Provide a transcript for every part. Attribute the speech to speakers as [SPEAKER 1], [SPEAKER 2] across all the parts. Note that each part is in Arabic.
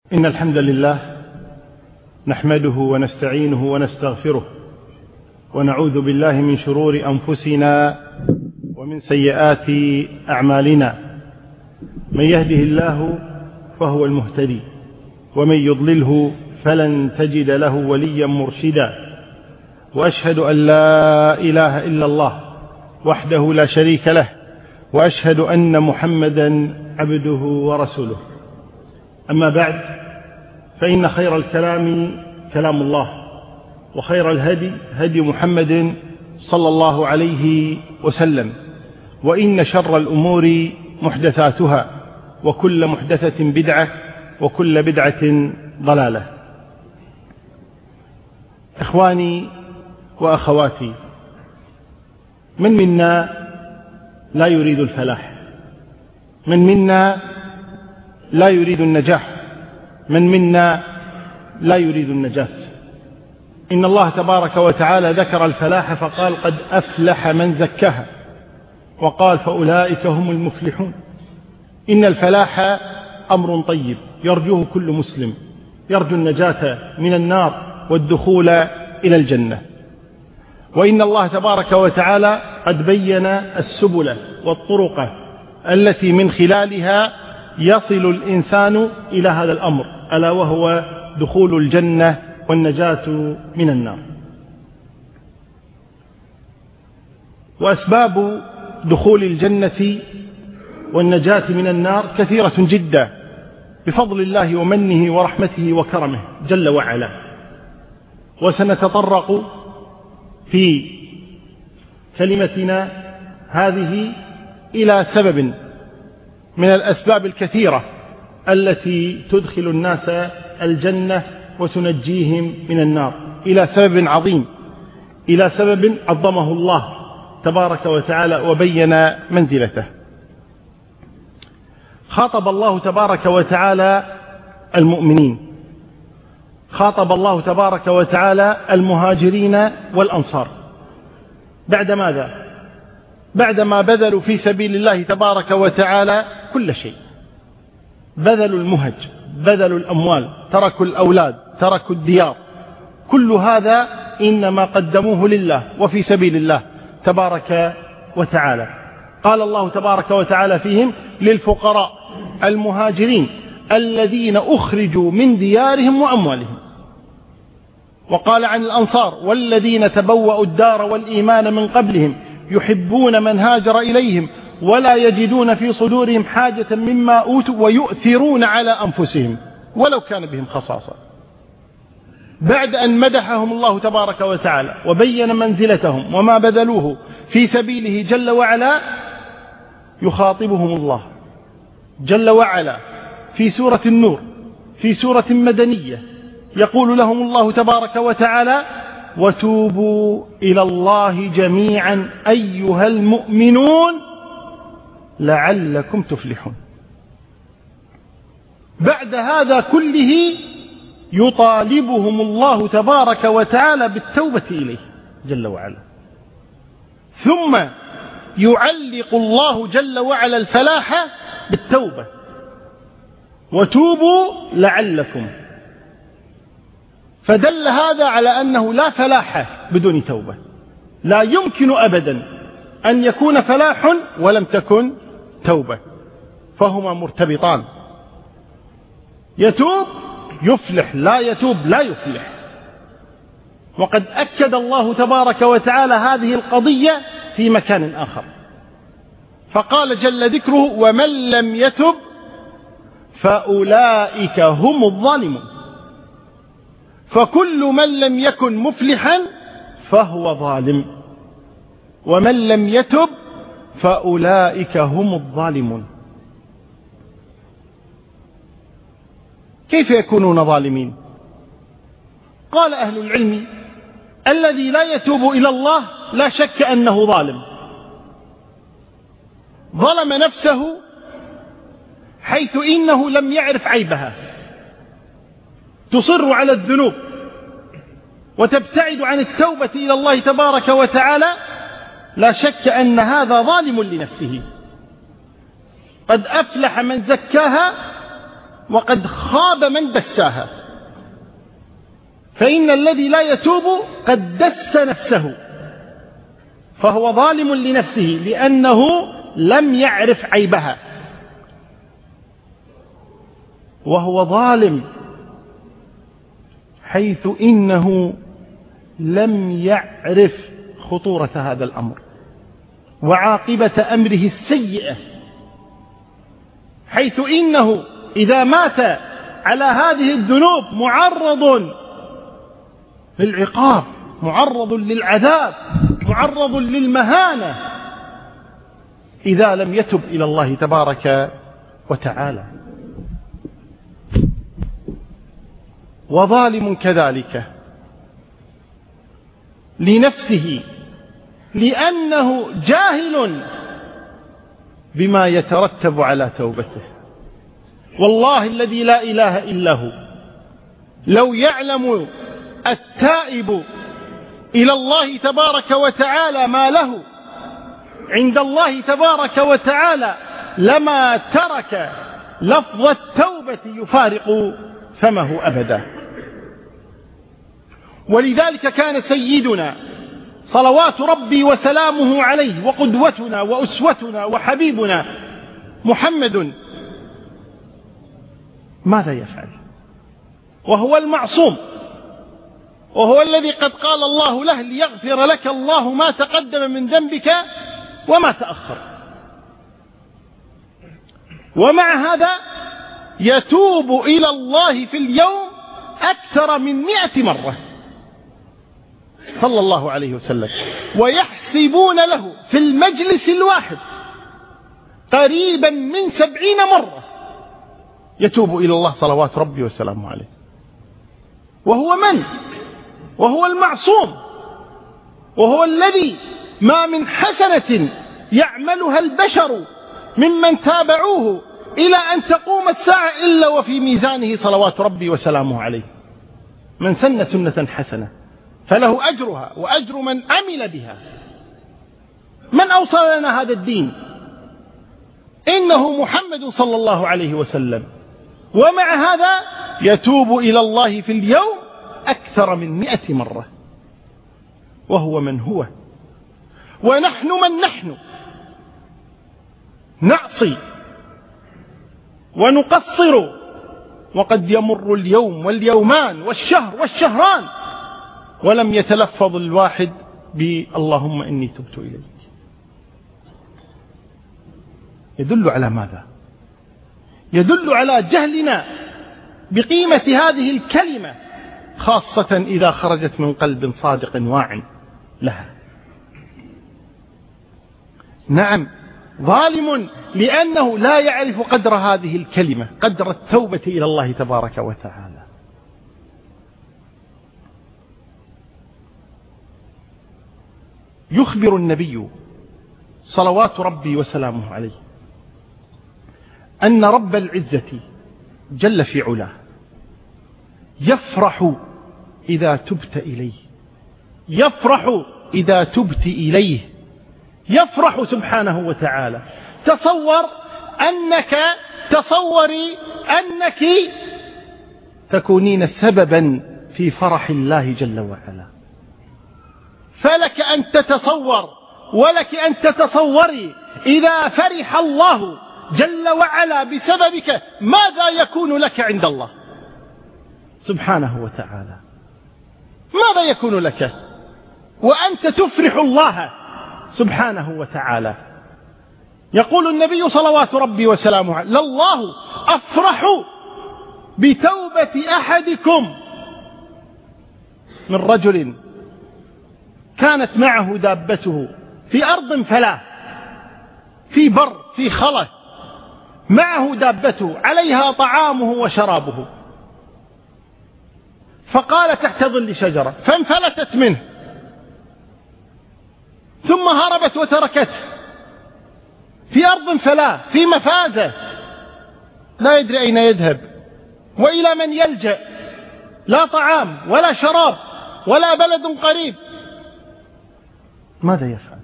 [SPEAKER 1] إن الحمد لله نحمده ونستعينه ونستغفره ونعوذ بالله من شرور أنفسنا ومن سيئات أعمالنا. من يهده الله فهو المهتدي ومن يضلله فلن تجد له وليا مرشدا. وأشهد أن لا إله إلا الله وحده لا شريك له وأشهد أن محمدا عبده ورسوله. أما بعد، فإن خير الكلام كلام الله، وخير الهدي هدي محمد صلى الله عليه وسلم، وإن شر الأمور محدثاتها، وكل محدثة بدعة، وكل بدعة ضلالة. إخواني وأخواتي، من منا لا يريد الفلاح؟ من منا لا يريد النجاح؟ من منا لا يريد النجاة؟ إن الله تبارك وتعالى ذكر الفلاح فقال: قد أفلح من زكاها، وقال: فأولئك هم المفلحون. إن الفلاح أمر طيب يرجوه كل مسلم، يرجو النجاة من النار والدخول إلى الجنة. وإن الله تبارك وتعالى قد بين السبل والطرق التي من خلالها يصل الإنسان إلى هذا الأمر، ألا وهو دخول الجنة والنجاة من النار. وأسباب دخول الجنة والنجاة من النار كثيرة جدا بفضل الله ومنه ورحمته وكرمه جل وعلا. وسنتطرق في كلمتنا هذه إلى سبب من الأسباب الكثيرة التي تدخل الناس الجنة وتنجيهم من النار، إلى سبب عظيم، إلى سبب عظمه الله تبارك وتعالى وبين منزلته. خاطب الله تبارك وتعالى المؤمنين، خاطب الله تبارك وتعالى المهاجرين والأنصار. بعد ماذا؟ بعدما بذلوا في سبيل الله تبارك وتعالى كل شيء، بذلوا المهج، بذلوا الأموال، تركوا الأولاد، تركوا الديار، كل هذا إنما قدموه لله وفي سبيل الله تبارك وتعالى. قال الله تبارك وتعالى فيهم: للفقراء المهاجرين الذين أخرجوا من ديارهم وأموالهم. وقال عن الأنصار: والذين تبوأوا الدار والإيمان من قبلهم يحبون من هاجر إليهم ولا يجدون في صدورهم حاجة مما أوتوا ويؤثرون على أنفسهم ولو كان بهم خصاصة. بعد أن مدحهم الله تبارك وتعالى وبين منزلتهم وما بذلوه في سبيله جل وعلا، يخاطبهم الله جل وعلا في سورة النور، في سورة مدنية، يقول لهم الله تبارك وتعالى: وتوبوا إلى الله جميعا أيها المؤمنون لعلكم تفلحون. بعد هذا كله يطالبهم الله تبارك وتعالى بالتوبة إليه جل وعلا، ثم يعلق الله جل وعلا الفلاح بالتوبة: وتوبوا لعلكم. فدل هذا على أنه لا فلاح بدون توبة، لا يمكن أبدا أن يكون فلاح ولم تكن توبة، فهما مرتبطان. يتوب يفلح، لا يتوب لا يفلح. وقد أكد الله تبارك وتعالى هذه القضية في مكان آخر، فقال جل ذكره: ومن لم يتب فأولئك هم الظالمون. فكل من لم يكن مفلحا فهو ظالم، ومن لم يتب فأولئك هم الظالمون. كيف يكونون ظالمين؟ قال أهل العلم: الذي لا يتوب إلى الله لا شك أنه ظالم، ظلم نفسه حيث إنه لم يعرف عيبها، تصر على الذنوب وتبتعد عن التوبة إلى الله تبارك وتعالى، لا شك أن هذا ظالم لنفسه. قد أفلح من زكاها وقد خاب من دساها، فإن الذي لا يتوب قد دس نفسه، فهو ظالم لنفسه لأنه لم يعرف عيبها، وهو ظالم حيث إنه لم يعرف خطورة هذا الأمر وعاقبة أمره السيئة، حيث إنه إذا مات على هذه الذنوب معرض للعقاب، معرض للعذاب، معرض للمهانة إذا لم يتب إلى الله تبارك وتعالى. وظالم كذلك لنفسه لأنه جاهل بما يترتب على توبته. والله الذي لا إله إلا هو لو يعلم التائب إلى الله تبارك وتعالى ما له عند الله تبارك وتعالى لما ترك لفظ التوبة يفارق فمه أبدا. ولذلك كان سيدنا صلوات ربي وسلامه عليه وقدوتنا وأسوتنا وحبيبنا محمد ماذا يفعل؟ وهو المعصوم، وهو الذي قد قال الله له ليغفر لك الله ما تقدم من ذنبك وما تأخر، ومع هذا يتوب إلى الله في اليوم أكثر من 100 مرة صلى الله عليه وسلم، ويحسبون له في المجلس الواحد قريبا من 70 مرة يتوب إلى الله صلوات ربي وسلامه عليه. وهو من؟ وهو المعصوم، وهو الذي ما من حسنة يعملها البشر ممن تابعوه إلى أن تقوم الساعة إلا وفي ميزانه صلوات ربي وسلامه عليه. من سن سنة حسنة فله أجرها وأجر من عمل بها. من أوصل لنا هذا الدين؟ إنه محمد صلى الله عليه وسلم، ومع هذا يتوب إلى الله في اليوم أكثر من 100 مرة. وهو من هو، ونحن من نحن، نعصي ونقصر، وقد يمر اليوم واليومان والشهر والشهران ولم يتلفظ الواحد باللهم إني تبت إليك. يدل على ماذا؟ يدل على جهلنا بقيمة هذه الكلمة، خاصة إذا خرجت من قلب صادق واع لها. نعم، ظالم لأنه لا يعرف قدر هذه الكلمة، قدر التوبة إلى الله تبارك وتعالى. يخبر النبي صلوات ربي وسلامه عليه أن رب العزة جل في علاه يفرح إذا تبت إليه، يفرح إذا تبت إليه، يفرح سبحانه وتعالى. تصوري أنك تكونين سببا في فرح الله جل وعلا، فلك أن تتصور ولك أن تتصوري إذا فرح الله جل وعلا بسببك ماذا يكون لك عند الله سبحانه وتعالى. ماذا يكون لك وأنت تفرح الله سبحانه وتعالى؟ يقول النبي صلوات ربي وسلامه عليه: لله أفرح بتوبة أحدكم من رجل كانت معه دابته في أرض فلاة، في بر، في خلة، معه دابته عليها طعامه وشرابه، فقال تحت ظل شجرة فانفلتت منه ثم هربت وتركته في أرض فلاة في مفازة، لا يدري أين يذهب وإلى من يلجأ، لا طعام ولا شراب ولا بلد قريب. ماذا يفعل؟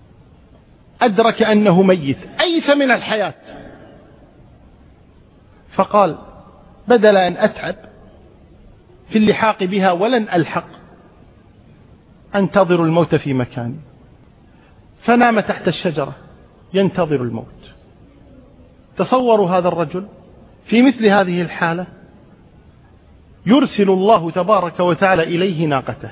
[SPEAKER 1] أدرك أنه ميت، أيس من الحياة، فقال بدل أن أتعب في اللحاق بها ولن ألحق أنتظر الموت في مكاني، فنام تحت الشجرة ينتظر الموت. تصوروا هذا الرجل في مثل هذه الحالة يرسل الله تبارك وتعالى إليه ناقته،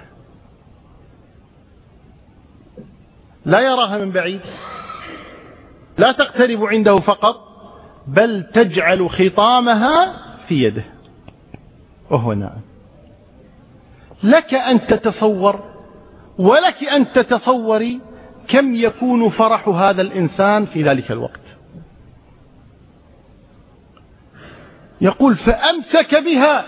[SPEAKER 1] لا يراها من بعيد، لا تقترب عنده فقط، بل تجعل خطامها في يده وهو نائم. لك أن تتصور ولك أن تتصوري كم يكون فرح هذا الإنسان في ذلك الوقت. يقول فأمسك بها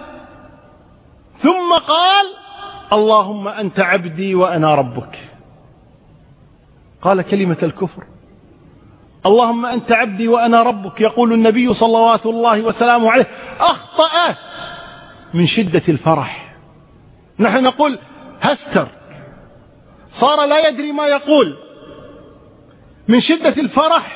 [SPEAKER 1] ثم قال اللهم أنت عبدي وأنا ربك. قال كلمة الكفر، اللهم أنت عبدي وأنا ربك. يقول النبي صلوات الله وسلامه عليه أخطأ من شدة الفرح. نحن نقول هستر، صار لا يدري ما يقول من شدة الفرح،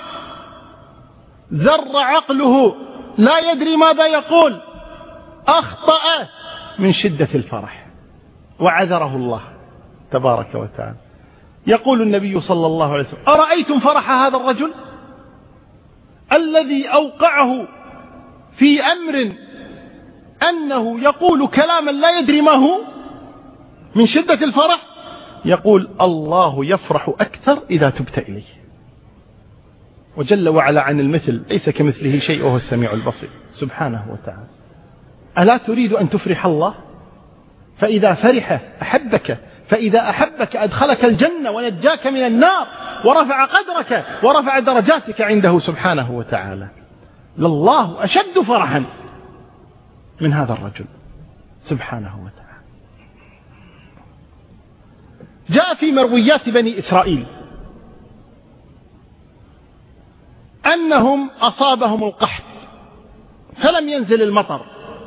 [SPEAKER 1] زر عقله لا يدري ماذا يقول، أخطأ من شدة الفرح وعذره الله تبارك وتعالى. يقول النبي صلى الله عليه وسلم أرأيتم فرح هذا الرجل الذي أوقعه في أمر أنه يقول كلاما لا يدري ما هو من شدة الفرح؟ يقول الله يفرح أكثر إذا تبت إليه، وجل وعلا عن المثل ليس كمثله شيء وهو السميع البصير سبحانه وتعالى. ألا تريد أن تفرح الله؟ فإذا فرح أحبك، فإذا أحبك أدخلك الجنة ونجاك من النار ورفع قدرك ورفع درجاتك عنده سبحانه وتعالى. لله أشد فرحا من هذا الرجل سبحانه وتعالى. جاء في مرويات بني إسرائيل أنهم أصابهم القحط فلم ينزل المطر،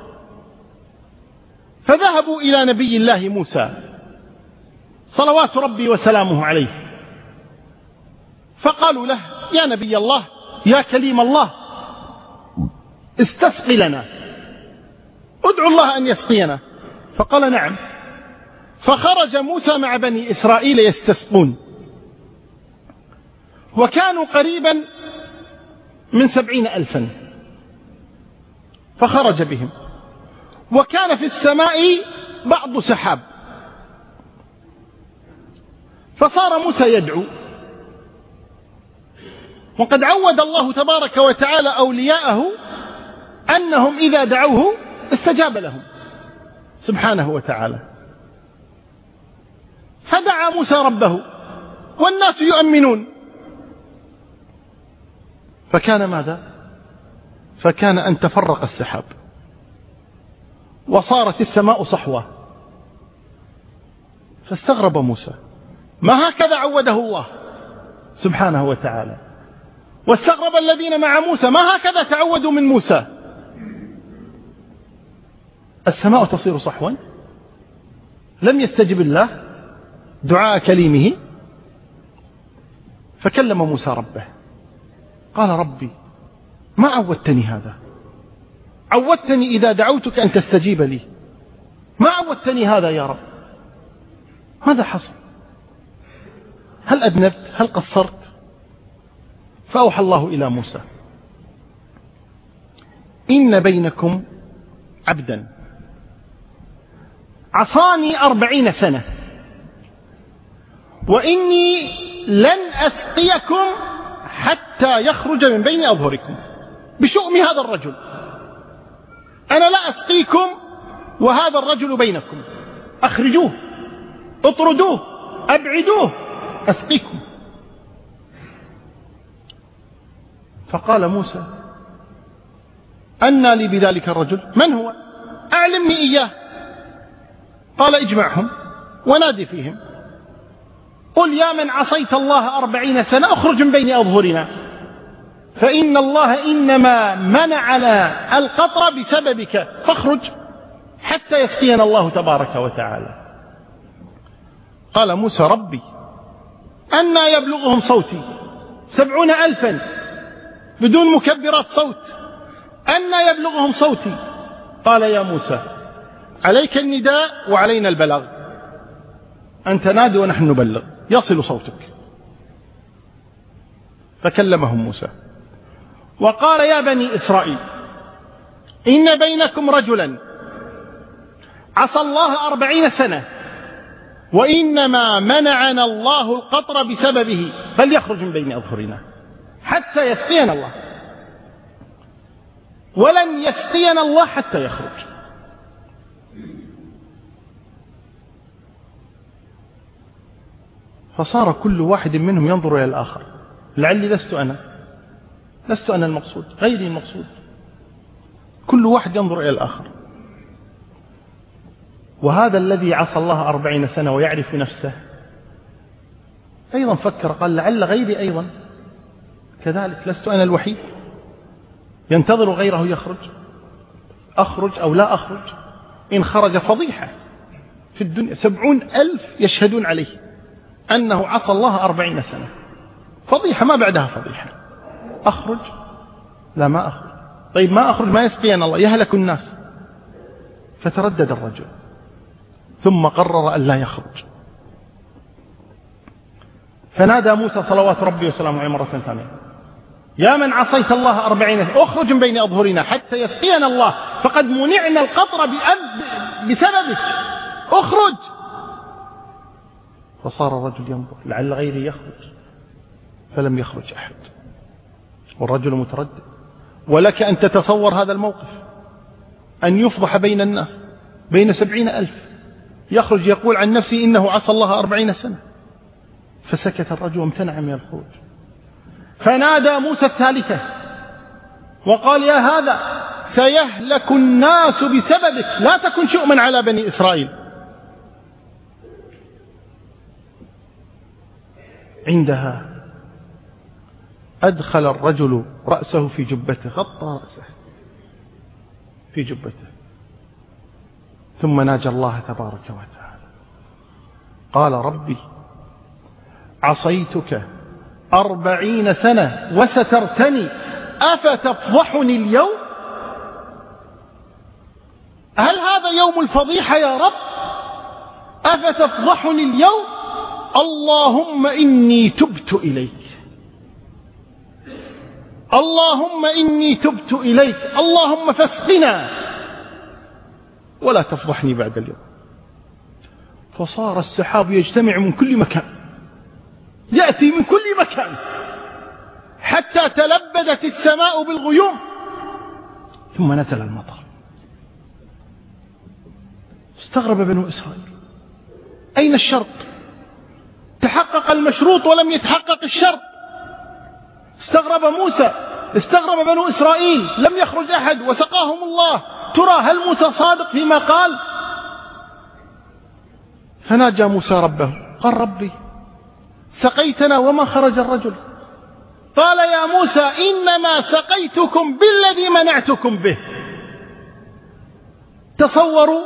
[SPEAKER 1] فذهبوا إلى نبي الله موسى صلوات ربي وسلامه عليه، فقالوا له يا نبي الله يا كليم الله استسقي لنا، ادعو الله أن يسقينا. فقال نعم. فخرج موسى مع بني إسرائيل يستسقون، وكانوا قريبا من 70,000، فخرج بهم، وكان في السماء بعض سحاب، فصار موسى يدعو، وقد عود الله تبارك وتعالى أولياءه أنهم إذا دعوه استجاب لهم سبحانه وتعالى. فدعا موسى ربه والناس يؤمنون، فكان ماذا؟ فكان أن تفرق السحاب وصارت السماء صحوة. فاستغرب موسى، ما هكذا عوده الله سبحانه وتعالى. واستغرب الذين مع موسى، ما هكذا تعودوا من موسى. السماء تصير صحوا، لم يستجب الله دعاء كليمه. فكلم موسى ربه قال ربي ما عودتني هذا، عودتني إذا دعوتك أن تستجيب لي، ما عودتني هذا يا رب، ماذا حصل؟ هل أذنبت؟ هل قصرت؟ فأوحى الله إلى موسى إن بينكم عبدا عصاني 40 سنة وإني لن أسقيكم حتى يخرج من بين أظهركم. بشؤم هذا الرجل أنا لا أسقيكم وهذا الرجل بينكم، أخرجوه، اطردوه، أبعدوه، أسقيكم. فقال موسى أنى لي بذلك الرجل؟ من هو؟ أعلمني إياه. قال اجمعهم ونادي فيهم، قل يا من عصيت الله 40 سنة اخرج من بين أظهرنا، فإن الله إنما منعنا القطر بسببك، فاخرج حتى يسقينا الله تبارك وتعالى. قال موسى ربي أنى يبلغهم صوتي 70,000 بدون مكبرات صوت، أن يبلغهم صوتي؟ قال يا موسى عليك النداء وعلينا البلاغ، أنت نادي ونحن نبلغ، يصل صوتك. فكلمهم موسى وقال يا بني إسرائيل إن بينكم رجلا عصى الله 40 سنة وإنما منعنا الله القطر بسببه فليخرج من بين أظهرنا حتى يسقينا الله، ولن يسقينا الله حتى يخرج. فصار كل واحد منهم ينظر إلى الآخر، لعلي لست أنا المقصود، غيري المقصود، كل واحد ينظر إلى الآخر. وهذا الذي عصى الله 40 سنة ويعرف نفسه أيضا فكر، قال لعل غيري أيضا كذلك، لست أنا الوحيد، ينتظر غيره يخرج، أخرج أو لا أخرج، إن خرج فضيحة في الدنيا، 70,000 يشهدون عليه أنه عصى الله 40 سنة، فضيحة ما بعدها فضيحة. أخرج؟ لا ما أخرج. طيب ما أخرج ما يسقينا الله، يهلك الناس. فتردد الرجل ثم قرر أن لا يخرج، فنادى موسى صلوات ربي وسلامه عليه مرة ثانية يا من عصيت الله 40 سنة اخرج من بين أظهرنا حتى يسقينا الله، فقد منعنا القطر بسببك، اخرج. فصار الرجل ينظر لعل غيري يخرج، فلم يخرج أحد، والرجل متردد. ولك أن تتصور هذا الموقف، أن يفضح بين الناس، بين 70,000، يخرج يقول عن نفسه إنه عصى الله 40 سنة. فسكت الرجل وامتنع من الخروج. فنادى موسى الثالثة وقال يا هذا سيهلك الناس بسببك، لا تكن شؤما على بني إسرائيل. عندها أدخل الرجل رأسه في جبته، غطى رأسه في جبته، ثم ناجى الله تبارك وتعالى قال ربي عصيتك 40 سنة وسترتني أفتفضحني اليوم؟ هل هذا يوم الفضيحة يا رب؟ أفتفضحني اليوم؟ اللهم إني تبت إليك، اللهم إني تبت إليك، اللهم فاسقنا ولا تفضحني بعد اليوم. فصار السحاب يجتمع من كل مكان، يأتي من كل مكان حتى تلبدت السماء بالغيوم، ثم نزل المطر. استغرب بنو إسرائيل، أين الشرط؟ تحقق المشروط ولم يتحقق الشرط. استغرب موسى، استغرب بنو إسرائيل، لم يخرج أحد وسقاهم الله. ترى هل موسى صادق فيما قال؟ فناجى موسى ربه قال ربي سقيتنا وما خرج الرجل. قال يا موسى إنما سقيتكم بالذي منعتكم به. تصوروا،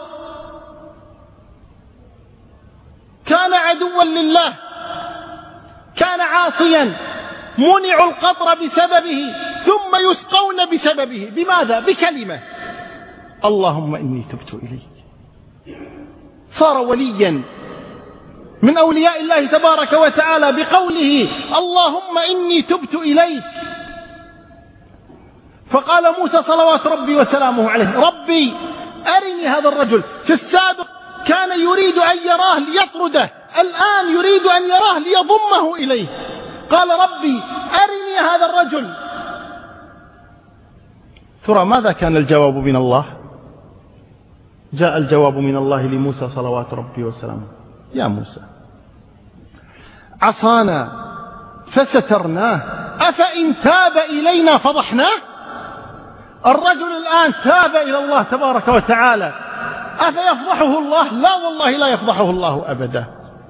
[SPEAKER 1] كان عدوا لله، كان عاصيا، منعوا القطر بسببه ثم يسقون بسببه. بماذا؟ بكلمة اللهم إني تبت إليك. صار وليا من أولياء الله تبارك وتعالى بقوله اللهم إني تبت إليك. فقال موسى صلوات ربي وسلامه عليه ربي أرني هذا الرجل. في السابق كان يريد أن يراه ليطرده، الآن يريد أن يراه ليضمه إليه. قال ربي أرني هذا الرجل. ترى ماذا كان الجواب من الله؟ جاء الجواب من الله لموسى صلوات ربي وسلامه يا موسى عصانا فسترناه أفإن تاب إلينا فضحناه. الرجل الآن تاب إلى الله تبارك وتعالى، أفيفضحه الله؟ لا والله لا يفضحه الله أبدا.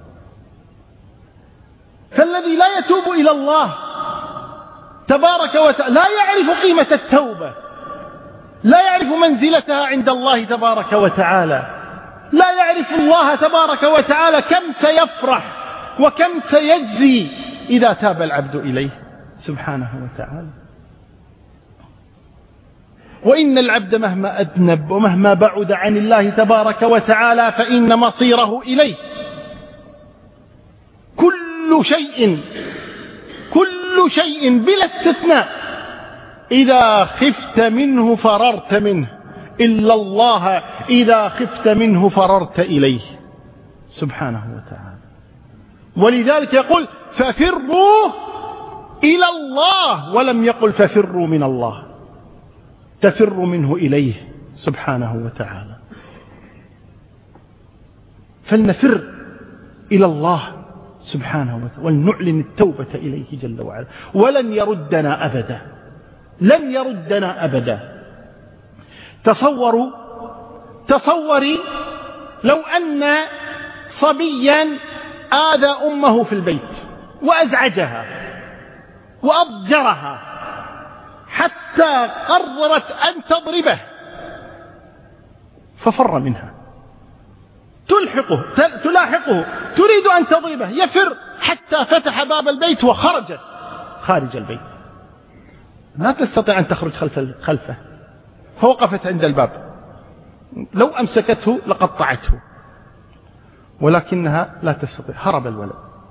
[SPEAKER 1] فالذي لا يتوب إلى الله تبارك وتعالى لا يعرف قيمة التوبة، لا يعرف منزلتها عند الله تبارك وتعالى، لا يعرف الله تبارك وتعالى كم سيفرح وكم سيجزي إذا تاب العبد إليه سبحانه وتعالى. وإن العبد مهما أذنب ومهما بعد عن الله تبارك وتعالى فإن مصيره إليه. كل شيء بلا استثناء إذا خفت منه فررت منه، إلا الله إذا خفت منه فررت إليه سبحانه وتعالى. ولذلك يقول ففروا إلى الله، ولم يقل ففروا من الله، تفر منه إليه سبحانه وتعالى. فلنفر إلى الله سبحانه وتعالى ولنعلن التوبة إليه جل وعلا، ولن يردنا أبدا، لن يردنا أبدا. تصوري لو أن صبيا آذى أمه في البيت وأزعجها وأضجرها حتى قررت أن تضربه، ففر منها، تلاحقه تريد أن تضربه، يفر حتى فتح باب البيت وخرج خارج البيت، لا تستطيع أن تخرج خلفه، فوقفت عند الباب، لو أمسكته لقطعته، ولكنها لا تستطيع. هرب الولد،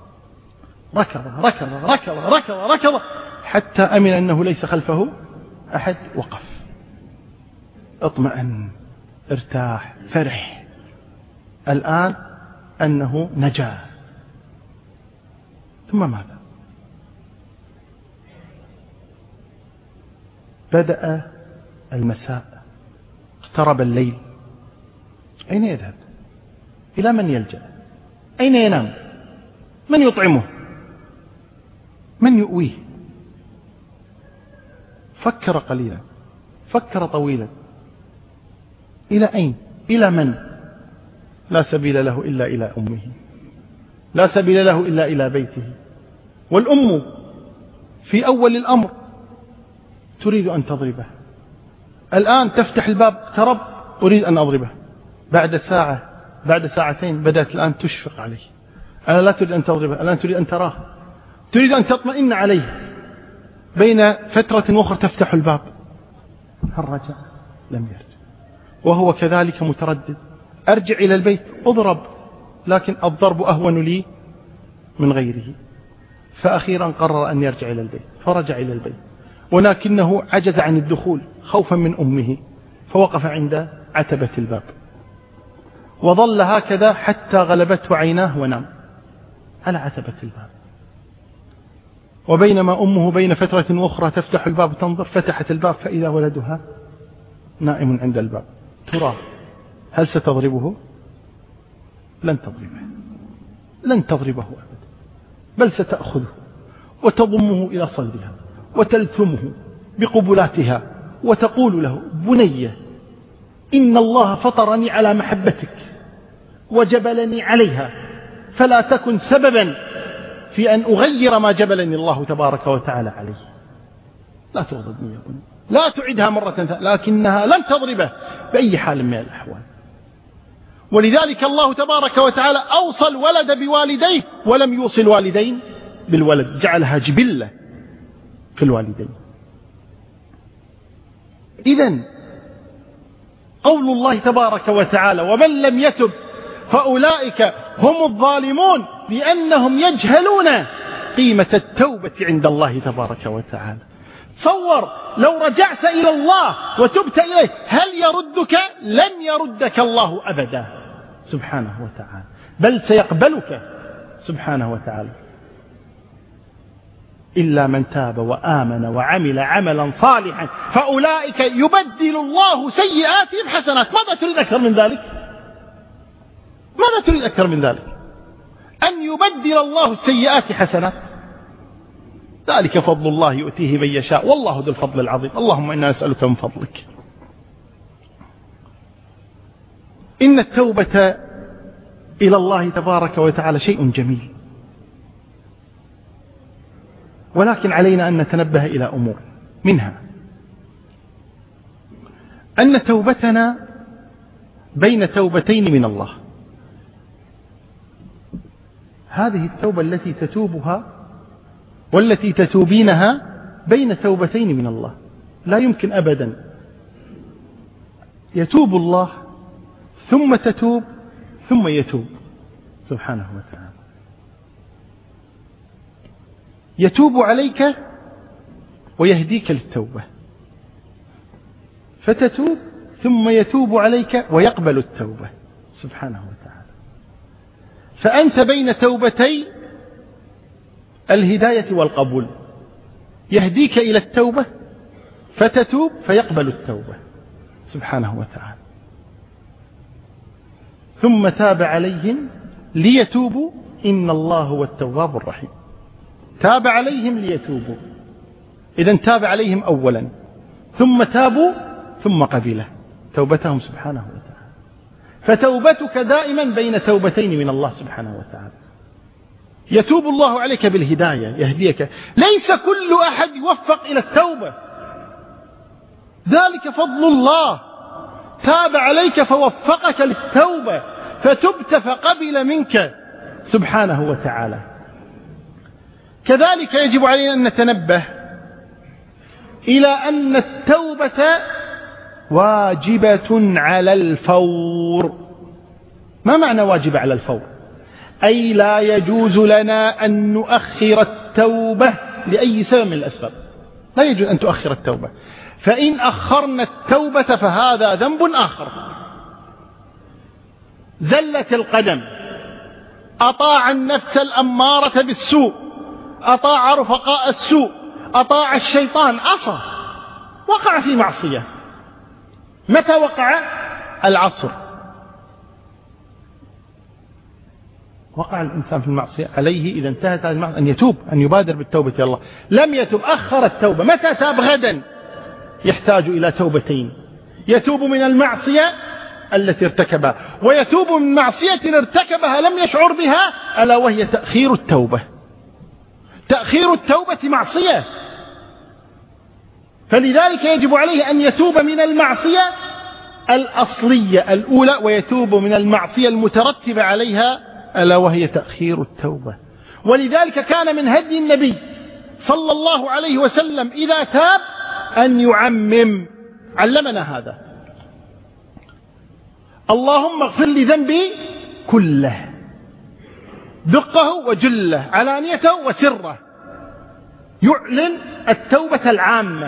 [SPEAKER 1] ركض حتى أمن أنه ليس خلفه أحد، وقف، اطمئن، ارتاح، فرح الآن أنه نجا. ثم ماذا؟ بدأ المساء، اقترب الليل، أين يذهب؟ إلى من يلجأ؟ أين ينام؟ من يطعمه؟ من يؤويه؟ فكر قليلا، فكر طويلا، إلى أين؟ إلى من؟ لا سبيل له إلا إلى أمه، لا سبيل له إلا إلى بيته. والأم في أول الأمر تريد أن تضربه، الآن تفتح الباب، اقترب، أريد أن أضربه. بعد ساعة، بعد ساعتين بدأت الآن تشفق عليه، أنا لا تريد أن تضربه، الآن تريد أن تراه، تريد أن تطمئن عليه. بين فترة أخرى تفتح الباب، هل رجع؟ لم يرجع، وهو كذلك متردد، أرجع إلى البيت أضرب، لكن الضرب أهون لي من غيره. فأخيرا قرر أن يرجع إلى البيت، فرجع إلى البيت، ولكنه عجز عن الدخول خوفا من أمه، فوقف عند عتبة الباب وظل هكذا حتى غلبته عيناه ونام على عتبة الباب. وبينما أمه بين فترة أخرى تفتح الباب تنظر، فتحت الباب فإذا ولدها نائم عند الباب. ترى هل ستضربه؟ لن تضربه، لن تضربه أبدا، بل ستأخذه وتضمه إلى صدرها وتلثمه بقبلاتها وتقول له بنية إن الله فطرني على محبتك وجبلني عليها، فلا تكن سببا في أن أغير ما جبلني الله تبارك وتعالى عليه. لا تغضبني يا بني، لا تعدها مرة ثانية، لكنها لن تضربه بأي حال من الأحوال. ولذلك الله تبارك وتعالى أوصى الولد بوالديه ولم يوصي الوالدين بالولد، جعلها جبلة في الوالدين. إذن قول الله تبارك وتعالى ومن لم يتب فأولئك هم الظالمون، لأنهم يجهلون قيمة التوبة عند الله تبارك وتعالى. تصور لو رجعت إلى الله وتبت إليه هل يردك؟ لن يردك الله أبدا سبحانه وتعالى، بل سيقبلك سبحانه وتعالى. إلا من تاب وآمن وعمل عملا صالحا فأولئك يبدل الله سيئاتهم حسنات. ماذا تريد أكثر من ذلك؟ ماذا تريد أكثر من ذلك؟ أن يبدل الله السيئات حسنات. ذلك فضل الله يؤتيه من يشاء والله ذو الفضل العظيم. اللهم إنا نسألك من فضلك. إن التوبة إلى الله تبارك وتعالى شيء جميل، ولكن علينا أن نتنبه إلى أمور، منها أن توبتنا بين توبتين من الله. هذه التوبة التي تتوبها والتي تتوبينها بين توبتين من الله. لا يمكن أبدا يتوب الله ثم تتوب ثم يتوب سبحانه وتعالى. يتوب عليك ويهديك للتوبة، فتتوب ثم يتوب عليك ويقبل التوبة سبحانه وتعالى. فأنت بين توبتي الهداية والقبول، يهديك إلى التوبة فتتوب فيقبل التوبة سبحانه وتعالى. ثم تاب عليهم ليتوبوا إن الله هو التواب الرحيم. تاب عليهم ليتوبوا، إذن تاب عليهم أولا ثم تابوا ثم قبل توبتهم سبحانه وتعالى. فتوبتك دائما بين توبتين من الله سبحانه وتعالى. يتوب الله عليك بالهداية، يهديك. ليس كل أحد يوفق إلى التوبة، ذلك فضل الله. تاب عليك فوفقك للتوبة فتبت فقبل منك سبحانه وتعالى. كذلك يجب علينا أن نتنبه إلى أن التوبة واجبة على الفور. ما معنى واجب على الفور؟ أي لا يجوز لنا أن نؤخر التوبة لأي سبب من الأسباب. لا يجوز أن تؤخر التوبة، فإن أخرنا التوبة فهذا ذنب آخر. زلت القدم، أطاع النفس الأمارة بالسوء، أطاع رفقاء السوء، أطاع الشيطان، عصى، وقع في معصية. متى وقع؟ العصر. وقع الإنسان في المعصية، عليه إذا انتهت المعصية أن يتوب، أن يبادر بالتوبة إلى الله. لم يتوب، أخر التوبة. متى تاب؟ غدا. يحتاج إلى توبتين، يتوب من المعصية التي ارتكبها، ويتوب من معصية ارتكبها لم يشعر بها، ألا وهي تأخير التوبة. تأخير التوبة معصية، فلذلك يجب عليه أن يتوب من المعصية الأصلية الأولى، ويتوب من المعصية المترتبة عليها، ألا وهي تأخير التوبة. ولذلك كان من هدي النبي صلى الله عليه وسلم إذا تاب أن يعمم. علمنا هذا: اللهم اغفر لي ذنبي كله، دقه وجله، علانيته وسره. يعلن التوبة العامة.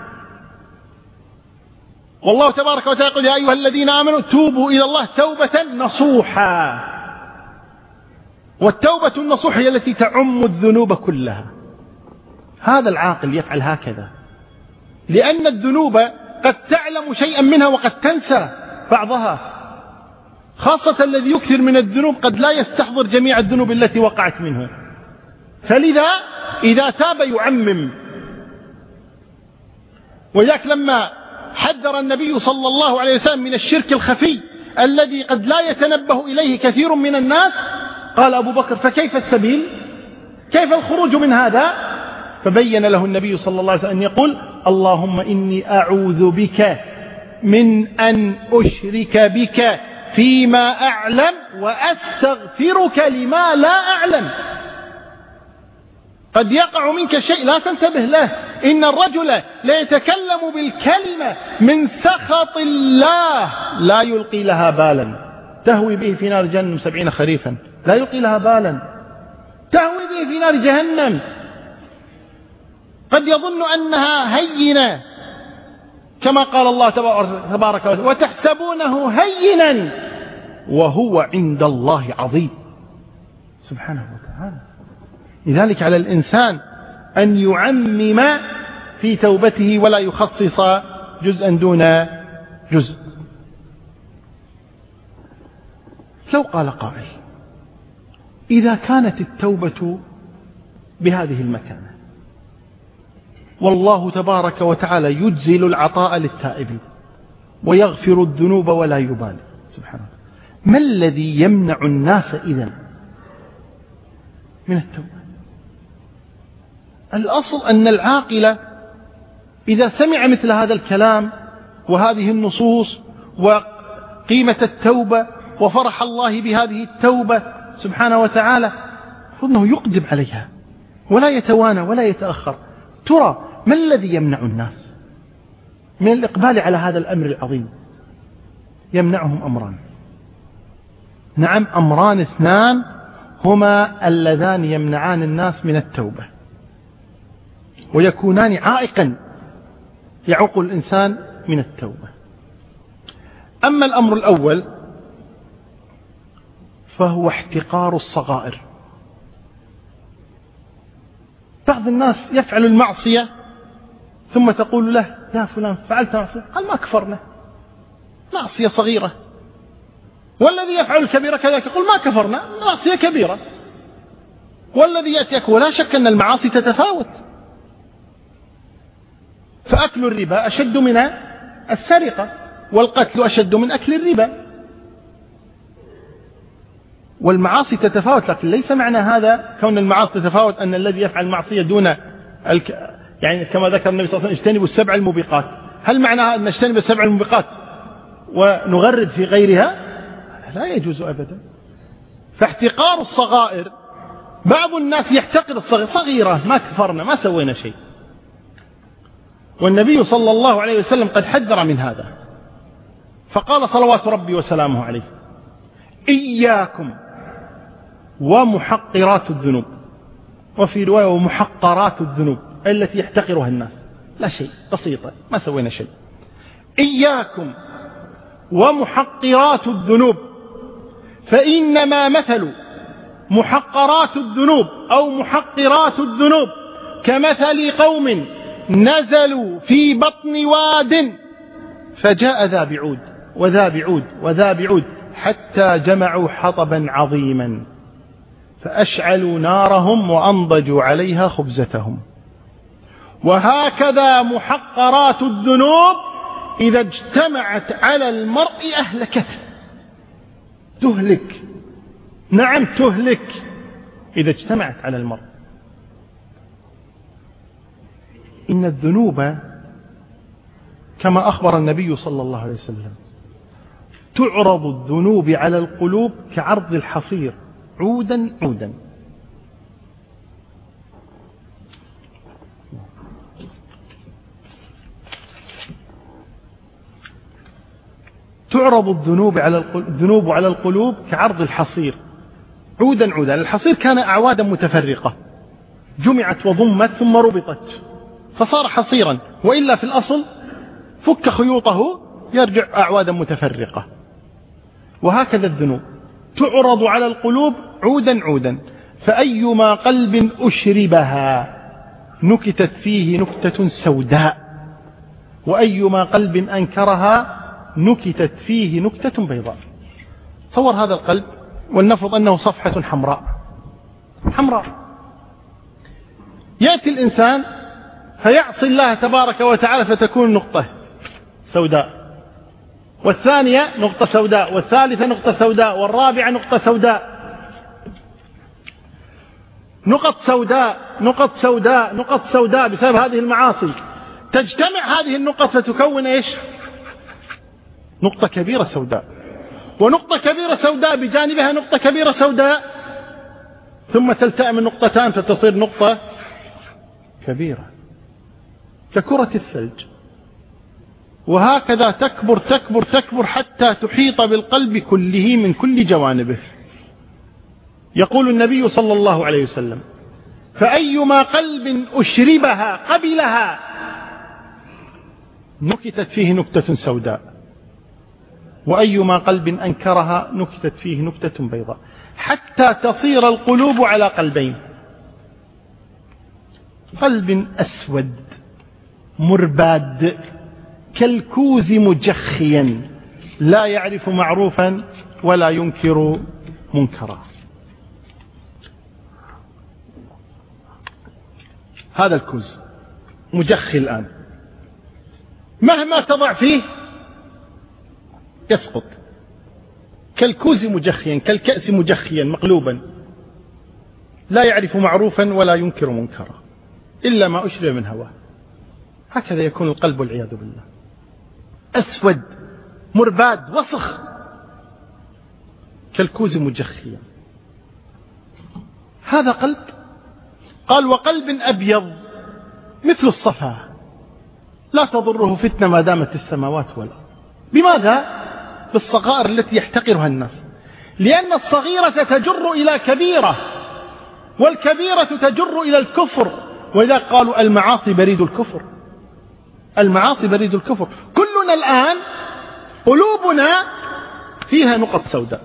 [SPEAKER 1] والله تبارك وتعالى يقول: يا أيها الذين آمنوا توبوا إلى الله توبة نصوحا. والتوبة النصوح هي التي تعم الذنوب كلها. هذا العاقل يفعل هكذا، لأن الذنوب قد تعلم شيئا منها وقد تنسى بعضها، خاصة الذي يكثر من الذنوب قد لا يستحضر جميع الذنوب التي وقعت منه. فلذا إذا تاب يعمم. وذاك لما حذر النبي صلى الله عليه وسلم من الشرك الخفي الذي قد لا يتنبه إليه كثير من الناس، قال أبو بكر: فكيف السبيل؟ كيف الخروج من هذا؟ فبين له النبي صلى الله عليه وسلم أن يقول: اللهم إني أعوذ بك من أن أشرك بك فيما أعلم وأستغفرك لما لا أعلم. قد يقع منك شيء لا تنتبه له. إن الرجل لا يتكلم بالكلمة من سخط الله لا يلقي لها بالا، تهوي به في نار جهنم 70 خريفا، لا يلقي لها بالا، تهوي به في نار جهنم. قد يظن أنها هينة، كما قال الله تبارك وتعالى: وتحسبونه هينا وهو عند الله عظيم سبحانه وتعالى. لذلك على الإنسان أن يعمم في توبته ولا يخصص جزءا دون جزء. لو قال قائل: إذا كانت التوبة بهذه المكانة والله تبارك وتعالى يجزل العطاء للتائبين ويغفر الذنوب ولا يبالي سبحانه، ما الذي يمنع الناس إذن من التوبة؟ الأصل أن العاقل إذا سمع مثل هذا الكلام وهذه النصوص وقيمة التوبة وفرح الله بهذه التوبة سبحانه وتعالى، فإنه يقدم عليها ولا يتوانى ولا يتأخر. ترى ما الذي يمنع الناس من الإقبال على هذا الأمر العظيم؟ يمنعهم أمران. نعم، أمران اثنان هما اللذان يمنعان الناس من التوبة ويكونان عائقا يعوق الإنسان من التوبة. أما الأمر الأول فهو احتقار الصغائر. بعض الناس يفعل المعصية ثم تقول له يا فلان فعلت معصية، قال ما كفرنا، معصية صغيرة. والذي يفعل الكبيرة كذلك يقول ما كفرنا، معصية كبيرة. والذي يأتيك، ولا شك أن المعاصي تتفاوت، فأكل الربا أشد من السرقة، والقتل أشد من أكل الربا. والمعاصي تتفاوت، لكن ليس معنى هذا كون المعاصي تتفاوت أن الذي يفعل معصية دون يعني كما ذكر النبي صلى الله عليه وسلم اجتنبوا السبع الموبقات. هل معناها أن نجتنب السبع الموبقات ونغرد في غيرها؟ لا يجوز أبدا. فاحتقار الصغائر، بعض الناس يحتقر الصغير، صغيرة ما كفرنا ما سوينا شيء. والنبي صلى الله عليه وسلم قد حذر من هذا، فقال صلوات ربي وسلامه عليه إياكم ومحقرات الذنوب، وفي رواية ومحقرات الذنوب التي يحتقرها الناس، لا شيء، بسيطة ما سوينا شيء. إياكم ومحقرات الذنوب، فإنما مثل محقرات الذنوب أو محقرات الذنوب كمثل قوم نزلوا في بطن واد فجاء ذا بعود وذا بعود وذا بعود حتى جمعوا حطبا عظيما فأشعلوا نارهم وأنضجوا عليها خبزتهم. وهكذا محقرات الذنوب إذا اجتمعت على المرء أهلكته، تهلك، نعم تهلك إذا اجتمعت على المرء. إن الذنوب كما أخبر النبي صلى الله عليه وسلم تعرض الذنوب على القلوب كعرض الحصير عودا عودا. تعرض الذنوب على القلوب كعرض الحصير عودا عودا. الحصير كان أعوادا متفرقة جمعت وضمت ثم ربطت فصار حصيرا، وإلا في الأصل فك خيوطه يرجع أعوادا متفرقة. وهكذا الذنوب تعرض على القلوب عودا عودا، فأيما قلب أشربها نكتت فيه نكتة سوداء، وأيما قلب أنكرها نكتت فيه نكتة بيضاء. تصور هذا القلب، ولنفرض أنه صفحة حمراء، يأتي الإنسان فيعصي الله تبارك وتعالى فتكون نقطة سوداء، والثانية نقطة سوداء، والثالثة نقطة سوداء، والرابعة نقطة سوداء، نقط سوداء نقط سوداء نقط سوداء بسبب هذه المعاصي. تجتمع هذه النقط فتكون إيش؟ نقطة كبيرة سوداء، ونقطة كبيرة سوداء بجانبها نقطة كبيرة سوداء، ثم تلتئم النقطتان فتصير نقطة كبيرة ككرة الثلج. وهكذا تكبر تكبر تكبر حتى تحيط بالقلب كله من كل جوانبه. يقول النبي صلى الله عليه وسلم فأيما قلب أشربها قبلها نكتت فيه نكتة سوداء، وأيما قلب أنكرها نكتت فيه نكتة بيضاء، حتى تصير القلوب على قلبين: قلب أسود مرباد كالكوز مجخيا لا يعرف معروفا ولا ينكر منكرا. هذا الكوز مجخي الآن، مهما تضع فيه يسقط، كالكوز مجخيا كالكأس مجخيا مقلوبا لا يعرف معروفا ولا ينكر منكرا إلا ما أشرب من هواه. هكذا يكون القلب والعياذ بالله، أسود مرباد وسخ كالكوز مجخيا. هذا قلب. قال وقلب أبيض مثل الصفا لا تضره فتنة ما دامت السماوات والأرض. بماذا؟ بالصغائر التي يحتقرها الناس، لأن الصغيرة تجر إلى كبيرة، والكبيرة تجر إلى الكفر، ولذا قالوا المعاصي بريد الكفر. المعاصي بريد الكفر. كلنا الآن قلوبنا فيها نقط سوداء،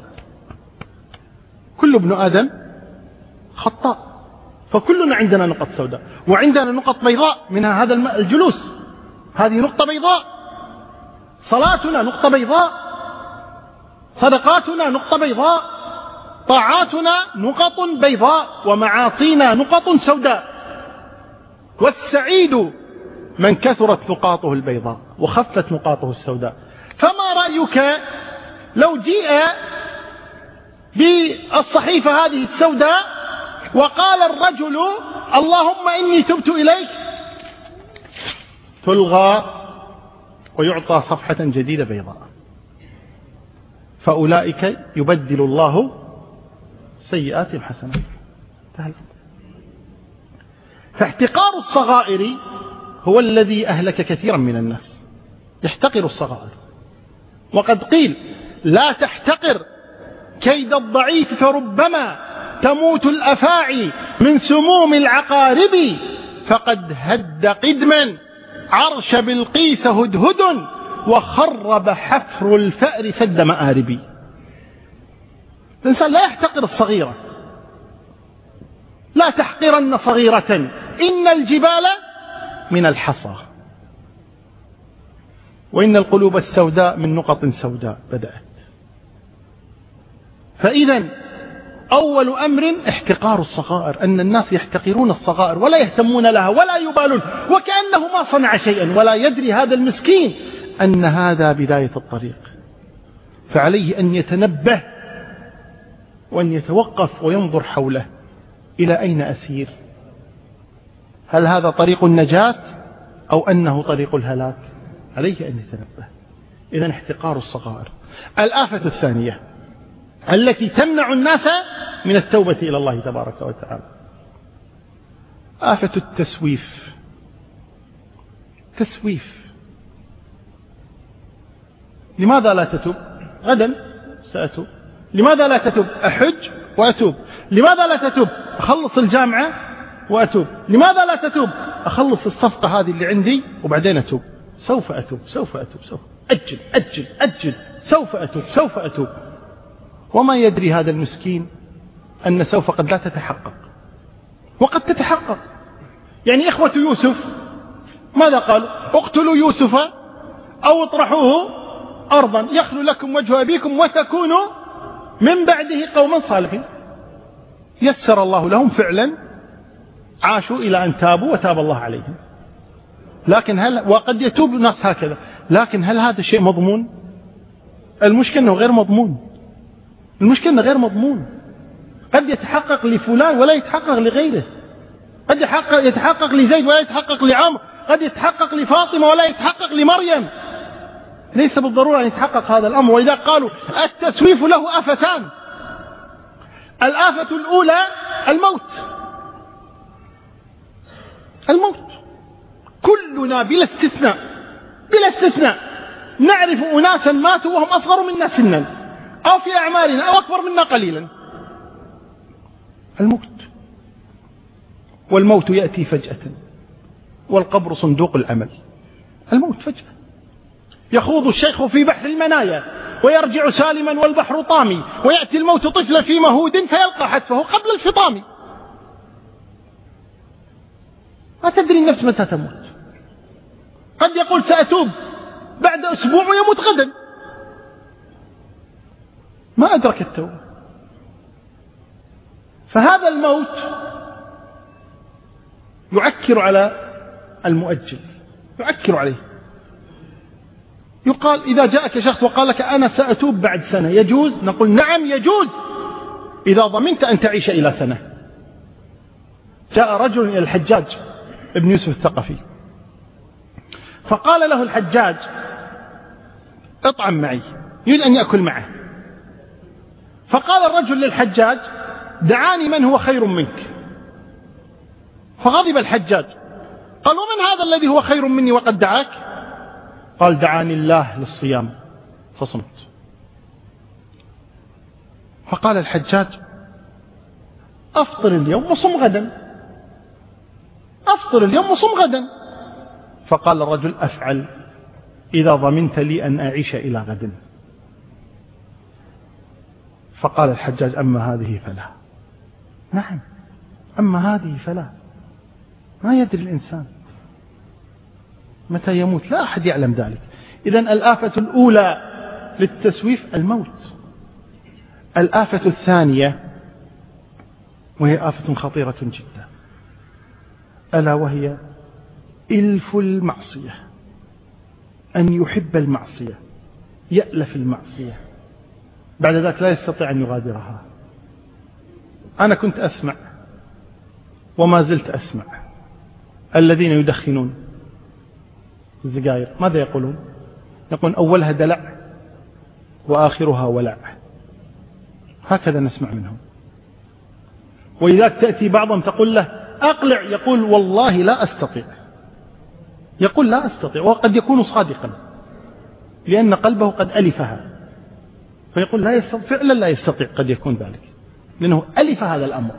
[SPEAKER 1] كل ابن آدم خطاء، فكلنا عندنا نقط سوداء، وعندنا نقط بيضاء، منها هذا الجلوس، هذه نقطة بيضاء. صلاتنا نقطة بيضاء، صدقاتنا نقطة بيضاء، طاعاتنا نقط بيضاء، ومعاصينا نقط سوداء. والسعيد من كثرت نقاطه البيضاء وخفت نقاطه السوداء. فما رأيك لو جيء بالصحيفة هذه السوداء وقال الرجل اللهم إني تبت إليك، تلغى ويعطى صفحة جديدة بيضاء. فأولئك يبدل الله سيئاتهم حسنات. فاحتقار الصغائر هو الذي أهلك كثيرا من الناس، يحتقر الصغائر. وقد قيل لا تحتقر كيد الضعيف فربما تموت الأفاعي من سموم العقارب، فقد هد قدما عرش بلقيس هدهد، وخرب حفر الفأر سد مآرب. الإنسان لا يحتقر الصغيرة، لا تحقرن صغيرة إن الجبال من الحصى، وإن القلوب السوداء من نقط سوداء بدأت. فإذا أول أمر احتقار الصغائر، أن الناس يحتقرون الصغائر ولا يهتمون لها ولا يبالون، وكأنه ما صنع شيئا، ولا يدري هذا المسكين أن هذا بداية الطريق. فعليه أن يتنبه وأن يتوقف وينظر حوله، إلى أين أسير؟ هل هذا طريق النجاة أو أنه طريق الهلاك؟ عليه أن يتنبه. إذن احتقار الصغائر. الآفة الثانية التي تمنع الناس من التوبة إلى الله تبارك وتعالى، آفة التسويف. تسويف. لماذا لا تتوب؟ غدا سأتوب. لماذا لا تتوب؟ أحج وأتوب. لماذا لا تتوب؟ أخلص الجامعة وأتوب. لماذا لا تتوب؟ أخلص الصفقة هذه اللي عندي وبعدين أتوب. سوف أتوب، سوف أتوب، سوف أجل أجل أجل، سوف أتوب، سوف أتوب. وما يدري هذا المسكين أن سوف قد لا تتحقق، وقد تتحقق. يعني إخوة يوسف ماذا قالوا؟ اقتلوا يوسف أو اطرحوه أرضا يخلو لكم وجه أبيكم وتكونوا من بعده قوما صالحين. يسر الله لهم فعلا، عاشوا إلى أن تابوا وتاب الله عليهم. لكن وقد يتوب الناس هكذا، لكن هل هذا شيء مضمون؟ المشكلة أنه غير مضمون. المشكلة أنه غير مضمون. قد يتحقق لفلان ولا يتحقق لغيره، قد يتحقق لزيد ولا يتحقق لعمر، قد يتحقق لفاطمة ولا يتحقق لمريم. ليس بالضرورة أن يتحقق هذا الأمر. ولذا قالوا التسويف له آفتان. الآفة الأولى الموت. الموت. كلنا بلا استثناء، بلا استثناء نعرف أناسا ماتوا وهم أصغر منا سنا، أو في أعمارنا أو أكبر منا قليلا. الموت. والموت يأتي فجأة، والقبر صندوق الأمل. الموت فجأة. يخوض الشيخ في بحر المنايا ويرجع سالما والبحر طامي، ويأتي الموت طفلا في مهود فيلقى حتفه قبل الفطام. ما تدري النفس متى تموت. قد يقول سأتوب بعد أسبوع ويموت غدا، ما أدرك التوبة. فهذا الموت يعكر على المؤجل، يعكر عليه. يقال إذا جاءك شخص وقال لك أنا سأتوب بعد سنة، يجوز؟ نقول نعم يجوز إذا ضمنت أن تعيش إلى سنة. جاء رجل إلى الحجاج ابن يوسف الثقفي، فقال له الحجاج اطعم معي، يريد أن يأكل معه. فقال الرجل للحجاج دعاني من هو خير منك. فغضب الحجاج، قال ومن هذا الذي هو خير مني وقد دعاك؟ قال دعاني الله للصيام فصمت. فقال الحجاج: أفطر اليوم وصم غدا، أفطر اليوم وصم غدا. فقال الرجل: أفعل إذا ضمنت لي أن أعيش إلى غد. فقال الحجاج: أما هذه فلا. نعم، أما هذه فلا. ما يدري الإنسان متى يموت، لا أحد يعلم ذلك. إذن الآفة الأولى للتسويف الموت. الآفة الثانية وهي آفة خطيرة جدا، ألا وهي إلف المعصية، أن يحب المعصية، يألف المعصية، بعد ذلك لا يستطيع أن يغادرها. أنا كنت أسمع وما زلت أسمع الذين يدخنون السجائر ماذا يقولون؟ يقولون: أولها دلع وآخرها ولع. هكذا نسمع منهم. وإذا تأتي بعضهم تقول له: أقلع، يقول: والله لا أستطيع. يقول: لا أستطيع، وقد يكون صادقا لأن قلبه قد ألفها، فيقول لا يستطيع، فعلا لا يستطيع، قد يكون ذلك لأنه ألف هذا الأمر.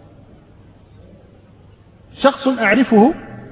[SPEAKER 1] شخص أعرفه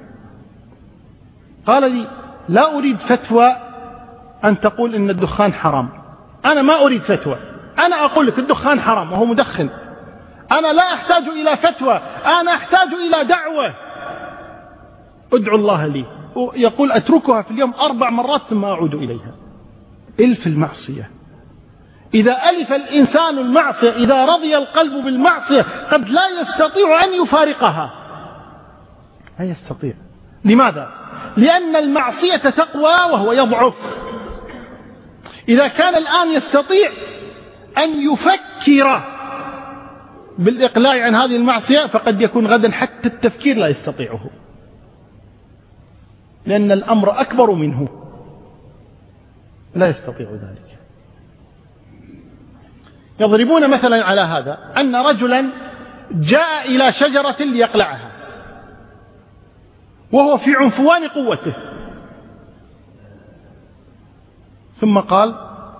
[SPEAKER 1] قال لي: لا أريد فتوى أن تقول إن الدخان حرام. أنا ما أريد فتوى، أنا أقول لك الدخان حرام وهو مدخن. أنا لا أحتاج إلى فتوى، أنا أحتاج إلى دعوة. أدعو الله لي. يقول: أتركها في اليوم 4 مرات ثم أعود إليها. إلف المعصية. إذا ألف الإنسان المعصية، إذا رضي القلب بالمعصية، قد لا يستطيع أن يفارقها، لا يستطيع. لماذا؟ لأن المعصية تقوى وهو يضعف. إذا كان الآن يستطيع أن يفكر بالإقلاع عن هذه المعصية، فقد يكون غدا حتى التفكير لا يستطيعه، لأن الأمر أكبر منه، لا يستطيع ذلك. يضربون مثلا على هذا أن رجلا جاء إلى شجرة ليقلعها وهو في عنفوان قوته، ثم قال: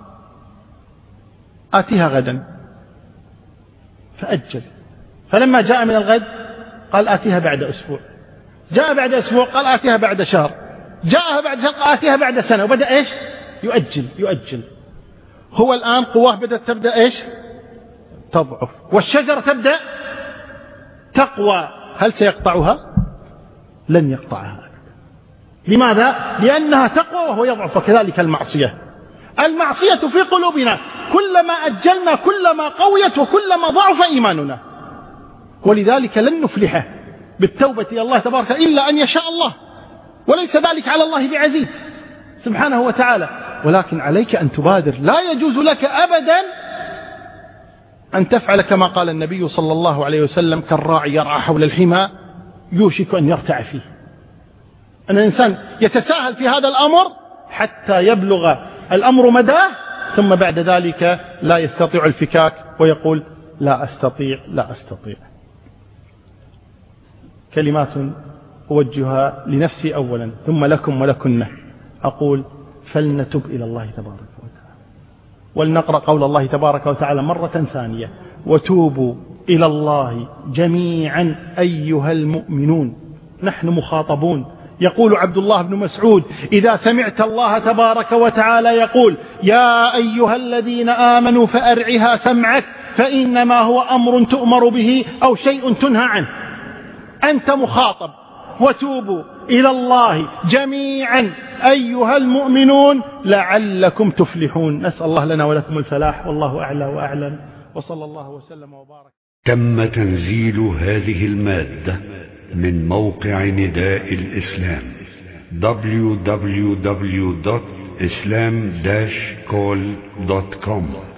[SPEAKER 1] آتيها غدا، فأجل. فلما جاء من الغد قال: آتيها بعد أسبوع. جاء بعد أسبوع قال: آتيها بعد شهر. جاءها بعد شهر قال: آتيها بعد سنة. وبدأ إيش؟ يؤجل. هو الآن قواه بدأت تبدأ إيش؟ تضعف، والشجرة تبدأ تقوى. هل سيقطعها؟ لن يقطعها. لماذا؟ لأنها تقوى وهو يضعف. وكذلك المعصية في قلوبنا، كلما أجلنا كلما قويت وكلما ضعف إيماننا. ولذلك لن نفلح بالتوبة إلى الله تبارك إلا أن يشاء الله، وليس ذلك على الله بعزيز سبحانه وتعالى. ولكن عليك أن تبادر. لا يجوز لك أبدا أن تفعل كما قال النبي صلى الله عليه وسلم: كالراعي يرعى حول الحمى يوشك أن يرتع فيه. أن الإنسان يتساهل في هذا الأمر حتى يبلغ الأمر مداه، ثم بعد ذلك لا يستطيع الفكاك ويقول: لا أستطيع. كلمات أوجهها لنفسي أولا ثم لكم ولكن. أقول: فلنتب إلى الله تبارك وتعالى، ولنقرأ قول الله تبارك وتعالى مرة ثانية: وتوبوا إلى الله جميعا أيها المؤمنون. نحن مخاطبون. يقول عبد الله بن مسعود: إذا سمعت الله تبارك وتعالى يقول: يا أيها الذين آمنوا فأرعها سمعك، فإنما هو أمر تؤمر به أو شيء تنهى عنه. أنت مخاطب. وتوبوا إلى الله جميعا أيها المؤمنون لعلكم تفلحون. نسأل الله لنا ولكم الفلاح، والله أعلى وأعلم، وصلى الله وسلم وبارك.
[SPEAKER 2] تم تنزيل هذه المادة من موقع نداء الإسلام www.islam-call.com